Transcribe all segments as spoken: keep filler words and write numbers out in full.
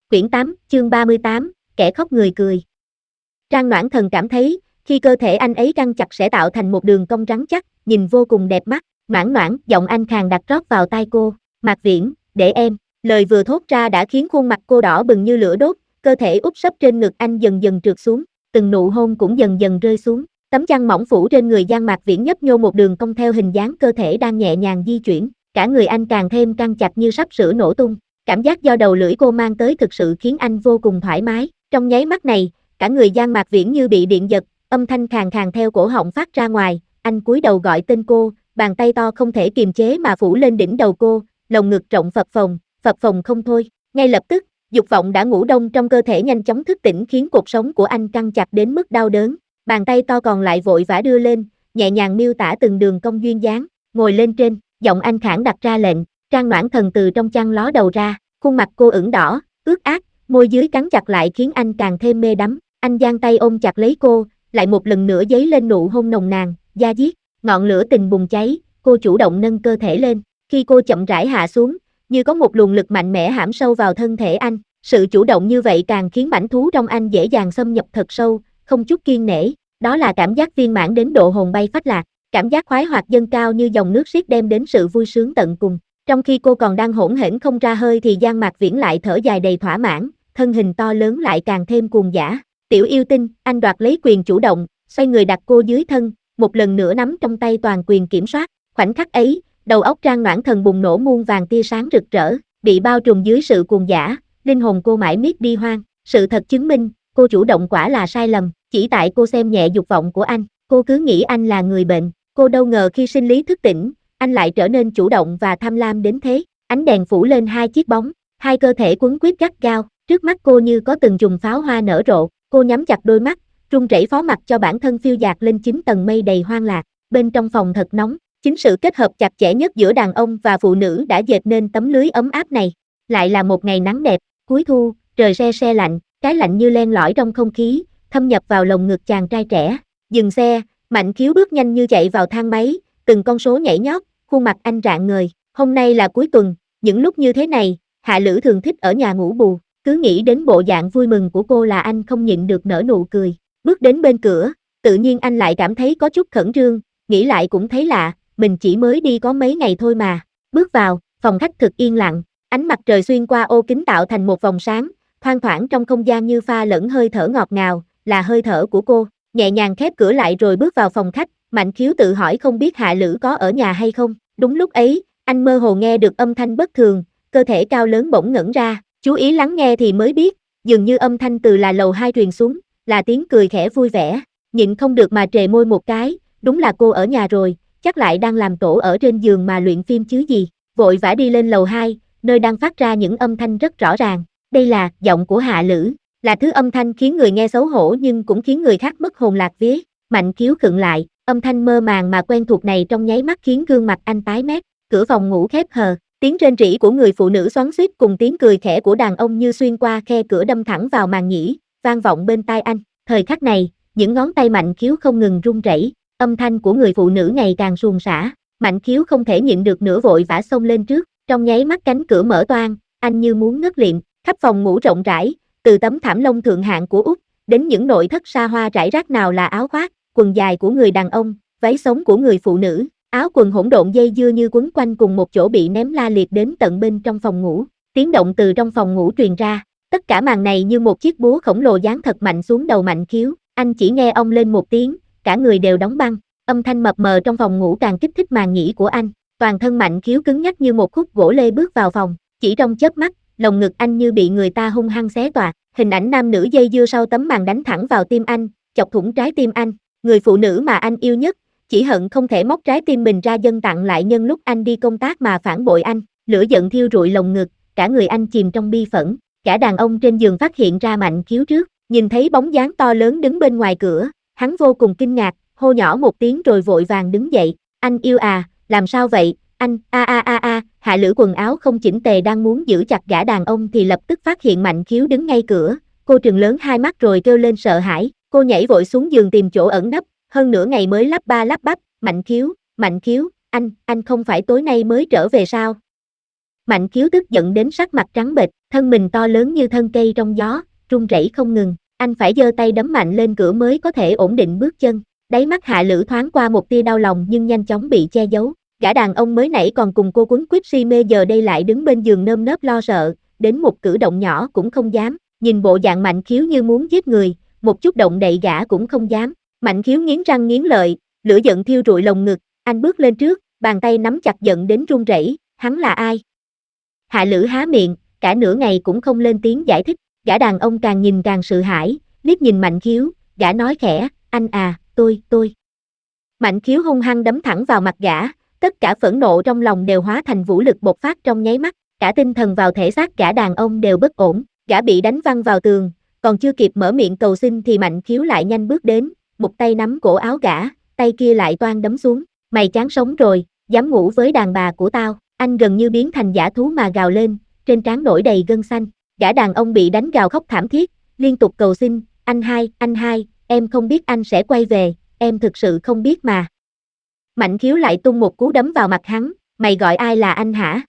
Quyển tám, chương ba mươi tám, kẻ khóc người cười. Trang Noãn Thần cảm thấy, khi cơ thể anh ấy căng chặt sẽ tạo thành một đường cong rắn chắc, nhìn vô cùng đẹp mắt. Noãn Noãn, giọng anh khàn đặc rót vào tai cô. Mạc Viễn, để em. Lời vừa thốt ra đã khiến khuôn mặt cô đỏ bừng như lửa đốt, cơ thể úp sấp trên ngực anh dần dần trượt xuống, từng nụ hôn cũng dần dần rơi xuống. Tấm chăn mỏng phủ trên người Giang Mạc Viễn nhấp nhô một đường cong theo hình dáng cơ thể đang nhẹ nhàng di chuyển, cả người anh càng thêm căng chặt như sắp sửa nổ tung. Cảm giác do đầu lưỡi cô mang tới thực sự khiến anh vô cùng thoải mái. Trong nháy mắt này, cả người Giang Mạc Viễn như bị điện giật, âm thanh khàn khàn theo cổ họng phát ra ngoài. Anh cúi đầu gọi tên cô, bàn tay to không thể kiềm chế mà phủ lên đỉnh đầu cô, lồng ngực rộng phập phồng, phập phồng không thôi. Ngay lập tức, dục vọng đã ngủ đông trong cơ thể nhanh chóng thức tỉnh khiến cột sống của anh căng chặt đến mức đau đớn. Bàn tay to còn lại vội vã đưa lên, nhẹ nhàng miêu tả từng đường cong duyên dáng, ngồi lên trên, giọng anh khản đặt ra lệnh. Trang Noãn Thần từ trong chăn ló đầu ra, khuôn mặt cô ửng đỏ, ướt át, môi dưới cắn chặt lại khiến anh càng thêm mê đắm. Anh giang tay ôm chặt lấy cô, lại một lần nữa dấy lên nụ hôn nồng nàn, da diết, ngọn lửa tình bùng cháy. Cô chủ động nâng cơ thể lên, khi cô chậm rãi hạ xuống, như có một luồng lực mạnh mẽ hãm sâu vào thân thể anh. Sự chủ động như vậy càng khiến mãnh thú trong anh dễ dàng xâm nhập thật sâu, không chút kiêng nể. Đó là cảm giác viên mãn đến độ hồn bay phách lạc, cảm giác khoái hoạt dâng cao như dòng nước xiết đem đến sự vui sướng tận cùng. Trong khi cô còn đang hỗn hển không ra hơi thì Giang Mạc Viễn lại thở dài đầy thỏa mãn, thân hình to lớn lại càng thêm cuồng dã. Tiểu yêu tinh, anh đoạt lấy quyền chủ động, xoay người đặt cô dưới thân, một lần nữa nắm trong tay toàn quyền kiểm soát. Khoảnh khắc ấy, đầu óc Trang Noãn Thần bùng nổ muôn vàng tia sáng rực rỡ, bị bao trùm dưới sự cuồng dã, linh hồn cô mãi miết đi hoang. Sự thật chứng minh, cô chủ động quả là sai lầm, chỉ tại cô xem nhẹ dục vọng của anh, cô cứ nghĩ anh là người bệnh, cô đâu ngờ khi sinh lý thức tỉnh, anh lại trở nên chủ động và tham lam đến thế. Ánh đèn phủ lên hai chiếc bóng, hai cơ thể quấn quýt gắt gao, trước mắt cô như có từng chùm pháo hoa nở rộ, cô nhắm chặt đôi mắt, run rẩy phó mặc cho bản thân phiêu dạt lên chín tầng mây đầy hoang lạc. Bên trong phòng thật nóng, chính sự kết hợp chặt chẽ nhất giữa đàn ông và phụ nữ đã dệt nên tấm lưới ấm áp này. Lại là một ngày nắng đẹp, cuối thu, trời se se lạnh, cái lạnh như len lỏi trong không khí, thâm nhập vào lồng ngực chàng trai trẻ. Dừng xe, Mạnh Khiếu bước nhanh như chạy vào thang máy, từng con số nhảy nhót, khuôn mặt anh rạng ngời. Hôm nay là cuối tuần, những lúc như thế này, Hạ Lữ thường thích ở nhà ngủ bù, cứ nghĩ đến bộ dạng vui mừng của cô là anh không nhịn được nở nụ cười. Bước đến bên cửa, tự nhiên anh lại cảm thấy có chút khẩn trương, nghĩ lại cũng thấy lạ, mình chỉ mới đi có mấy ngày thôi mà. Bước vào, phòng khách thực yên lặng, ánh mặt trời xuyên qua ô kính tạo thành một vòng sáng, thoang thoảng trong không gian như pha lẫn hơi thở ngọt ngào, là hơi thở của cô. Nhẹ nhàng khép cửa lại rồi bước vào phòng khách, Mạnh Khiếu tự hỏi không biết Hạ Lữ có ở nhà hay không. Đúng lúc ấy, anh mơ hồ nghe được âm thanh bất thường, cơ thể cao lớn bỗng ngẩng ra, chú ý lắng nghe thì mới biết, dường như âm thanh từ là lầu hai truyền xuống, là tiếng cười khẽ vui vẻ. Nhịn không được mà trề môi một cái, đúng là cô ở nhà rồi, chắc lại đang làm tổ ở trên giường mà luyện phim chứ gì. Vội vã đi lên lầu hai, nơi đang phát ra những âm thanh rất rõ ràng. Đây là giọng của Hạ Lữ, là thứ âm thanh khiến người nghe xấu hổ nhưng cũng khiến người khác mất hồn lạc vía. Mạnh Khiếu khựng lại, âm thanh mơ màng mà quen thuộc này trong nháy mắt khiến gương mặt anh tái mét. Cửa phòng ngủ khép hờ, tiếng rên rỉ của người phụ nữ xoắn xuýt cùng tiếng cười khẽ của đàn ông như xuyên qua khe cửa đâm thẳng vào màn nhĩ, vang vọng bên tai anh. Thời khắc này, những ngón tay Mạnh Khiếu không ngừng run rẩy, âm thanh của người phụ nữ ngày càng suồng sã. Mạnh Khiếu không thể nhịn được nữa vội vã xông lên trước, trong nháy mắt cánh cửa mở toang, anh như muốn ngất liệm. Khắp phòng ngủ rộng rãi, từ tấm thảm lông thượng hạng của Úc, đến những nội thất xa hoa rải rác nào là áo khoác, quần dài của người đàn ông, váy sống của người phụ nữ, áo quần hỗn độn dây dưa như quấn quanh cùng một chỗ bị ném la liệt đến tận bên trong phòng ngủ. Tiếng động từ trong phòng ngủ truyền ra, tất cả màn này như một chiếc búa khổng lồ giáng thật mạnh xuống đầu Mạnh Khiếu, anh chỉ nghe ong lên một tiếng, cả người đều đóng băng, âm thanh mập mờ trong phòng ngủ càng kích thích màng nhĩ của anh, toàn thân Mạnh Khiếu cứng nhắc như một khúc gỗ lê bước vào phòng, chỉ trong chớp mắt, lồng ngực anh như bị người ta hung hăng xé toạc, hình ảnh nam nữ dây dưa sau tấm màn đánh thẳng vào tim anh, chọc thủng trái tim anh, người phụ nữ mà anh yêu nhất, chỉ hận không thể móc trái tim mình ra dâng tặng lại nhân lúc anh đi công tác mà phản bội anh. Lửa giận thiêu rụi lồng ngực, cả người anh chìm trong bi phẫn. Cả đàn ông trên giường phát hiện ra Mạnh Khiếu trước, nhìn thấy bóng dáng to lớn đứng bên ngoài cửa, hắn vô cùng kinh ngạc, hô nhỏ một tiếng rồi vội vàng đứng dậy. Anh yêu à, làm sao vậy, anh, a a a a. Hạ Lữ quần áo không chỉnh tề đang muốn giữ chặt gã đàn ông thì lập tức phát hiện Mạnh Khiếu đứng ngay cửa, cô trừng lớn hai mắt rồi kêu lên sợ hãi, cô nhảy vội xuống giường tìm chỗ ẩn nấp, hơn nửa ngày mới lắp ba lắp bắp, Mạnh Khiếu, Mạnh Khiếu, anh, anh không phải tối nay mới trở về sao? Mạnh Khiếu tức giận đến sắc mặt trắng bệch, thân mình to lớn như thân cây trong gió, run rẩy không ngừng, anh phải giơ tay đấm mạnh lên cửa mới có thể ổn định bước chân. Đáy mắt Hạ Lữ thoáng qua một tia đau lòng nhưng nhanh chóng bị che giấu. Gã đàn ông mới nãy còn cùng cô quấn quýt si mê giờ đây lại đứng bên giường nơm nớp lo sợ, đến một cử động nhỏ cũng không dám. Nhìn bộ dạng Mạnh Khiếu như muốn giết người, một chút động đậy gã cũng không dám. Mạnh Khiếu nghiến răng nghiến lợi, lửa giận thiêu rụi lồng ngực, anh bước lên trước, bàn tay nắm chặt giận đến run rẩy. Hắn là ai? Hạ Lữ há miệng, cả nửa ngày cũng không lên tiếng giải thích. Gã đàn ông càng nhìn càng sợ hãi, liếc nhìn Mạnh Khiếu, gã nói khẽ, anh à, tôi, tôi. Mạnh Khiếu hung hăng đấm thẳng vào mặt gã, tất cả phẫn nộ trong lòng đều hóa thành vũ lực bộc phát trong nháy mắt, cả tinh thần vào thể xác gã đàn ông đều bất ổn, gã bị đánh văng vào tường, còn chưa kịp mở miệng cầu xin thì Mạnh Khiếu lại nhanh bước đến, một tay nắm cổ áo gã, tay kia lại toan đấm xuống, mày chán sống rồi, dám ngủ với đàn bà của tao. Anh gần như biến thành dã thú mà gào lên, trên trán nổi đầy gân xanh, gã đàn ông bị đánh gào khóc thảm thiết, liên tục cầu xin, anh hai, anh hai, em không biết anh sẽ quay về, em thực sự không biết mà. Mạnh Khiếu lại tung một cú đấm vào mặt hắn, mày gọi ai là anh hả?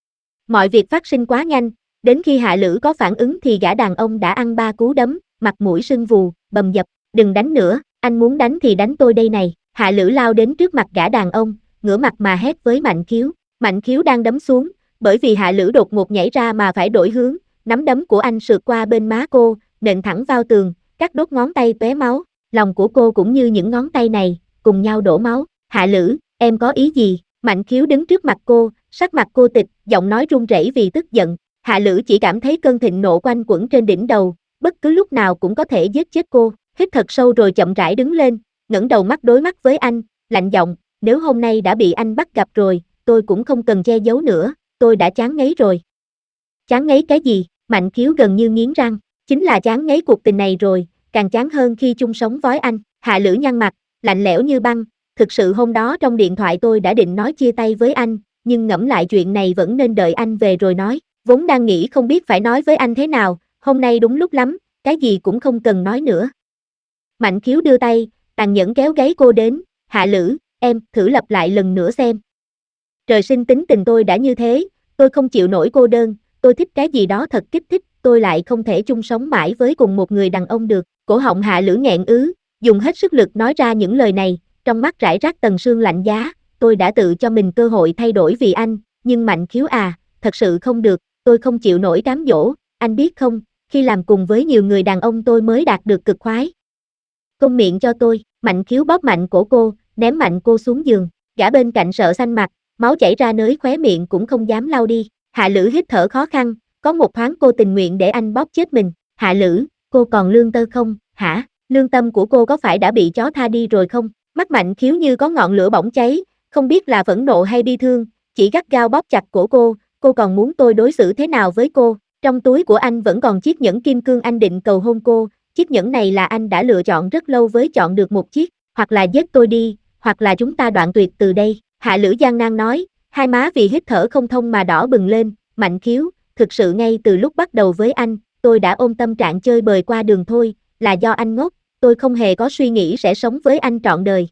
Mọi việc phát sinh quá nhanh, đến khi Hạ Lữ có phản ứng thì gã đàn ông đã ăn ba cú đấm, mặt mũi sưng vù, bầm dập, đừng đánh nữa, anh muốn đánh thì đánh tôi đây này. Hạ Lữ lao đến trước mặt gã đàn ông, ngửa mặt mà hét với Mạnh Khiếu. Mạnh Khiếu đang đấm xuống, bởi vì Hạ Lữ đột ngột nhảy ra mà phải đổi hướng, nắm đấm của anh sượt qua bên má cô, nện thẳng vào tường, cắt đốt ngón tay tóe máu, lòng của cô cũng như những ngón tay này, cùng nhau đổ máu. Hạ Lữ, em có ý gì? Mạnh Khiếu đứng trước mặt cô, sắc mặt cô tịch, giọng nói run rẩy vì tức giận. Hạ Lữ chỉ cảm thấy cơn thịnh nộ quanh quẩn trên đỉnh đầu, bất cứ lúc nào cũng có thể giết chết cô, hít thật sâu rồi chậm rãi đứng lên, ngẩng đầu mắt đối mắt với anh, lạnh giọng, nếu hôm nay đã bị anh bắt gặp rồi, tôi cũng không cần che giấu nữa, tôi đã chán ngấy rồi. Chán ngấy cái gì? Mạnh Khiếu gần như nghiến răng, chính là chán ngấy cuộc tình này rồi, càng chán hơn khi chung sống với anh. Hạ Lữ nhăn mặt, lạnh lẽo như băng, thực sự hôm đó trong điện thoại tôi đã định nói chia tay với anh, nhưng ngẫm lại chuyện này vẫn nên đợi anh về rồi nói, vốn đang nghĩ không biết phải nói với anh thế nào, hôm nay đúng lúc lắm, cái gì cũng không cần nói nữa. Mạnh Khiếu đưa tay, tàn nhẫn kéo gáy cô đến, Hạ Lữ, em, thử lặp lại lần nữa xem. Trời sinh tính tình tôi đã như thế, tôi không chịu nổi cô đơn, tôi thích cái gì đó thật kích thích, tôi lại không thể chung sống mãi với cùng một người đàn ông được. Cổ họng Hạ Lữ nghẹn ứ, dùng hết sức lực nói ra những lời này, trong mắt rải rác tầng sương lạnh giá, tôi đã tự cho mình cơ hội thay đổi vì anh, nhưng Mạnh Khiếu à, thật sự không được, tôi không chịu nổi cám dỗ, anh biết không, khi làm cùng với nhiều người đàn ông tôi mới đạt được cực khoái. Câm miệng cho tôi. Mạnh Khiếu bóp mạnh cổ cô, ném mạnh cô xuống giường, gã bên cạnh sợ xanh mặt, máu chảy ra nới khóe miệng cũng không dám lau đi. Hạ Lữ hít thở khó khăn, có một thoáng cô tình nguyện để anh bóp chết mình. Hạ Lữ, cô còn lương tơ không, hả? Lương tâm của cô có phải đã bị chó tha đi rồi không? Mắt Mạnh Khiếu như có ngọn lửa bỏng cháy, không biết là phẫn nộ hay bi thương, chỉ gắt gao bóp chặt cổ cô, cô còn muốn tôi đối xử thế nào với cô? Trong túi của anh vẫn còn chiếc nhẫn kim cương anh định cầu hôn cô, chiếc nhẫn này là anh đã lựa chọn rất lâu với chọn được một chiếc, hoặc là giết tôi đi, hoặc là chúng ta đoạn tuyệt từ đây. Hạ Lữ gian nan nói, hai má vì hít thở không thông mà đỏ bừng lên. Mạnh Khiếu, thực sự ngay từ lúc bắt đầu với anh, tôi đã ôm tâm trạng chơi bời qua đường thôi, là do anh ngốc, tôi không hề có suy nghĩ sẽ sống với anh trọn đời.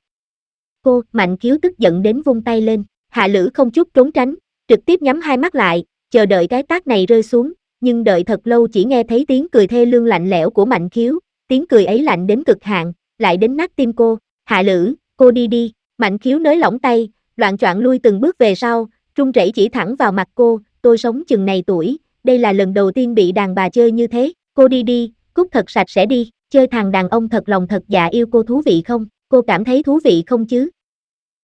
Cô, Mạnh Khiếu tức giận đến vung tay lên. Hạ Lữ không chút trốn tránh, trực tiếp nhắm hai mắt lại, chờ đợi cái tát này rơi xuống, nhưng đợi thật lâu chỉ nghe thấy tiếng cười thê lương lạnh lẽo của Mạnh Khiếu, tiếng cười ấy lạnh đến cực hạn, lại đến nát tim cô. Hạ Lữ, cô đi đi. Mạnh Khiếu nới lỏng tay, loạng choạng lui từng bước về sau, run rẩy chỉ thẳng vào mặt cô, tôi sống chừng này tuổi, đây là lần đầu tiên bị đàn bà chơi như thế, cô đi đi, cút thật sạch sẽ đi, chơi thằng đàn ông thật lòng thật dạ yêu cô thú vị không, cô cảm thấy thú vị không chứ?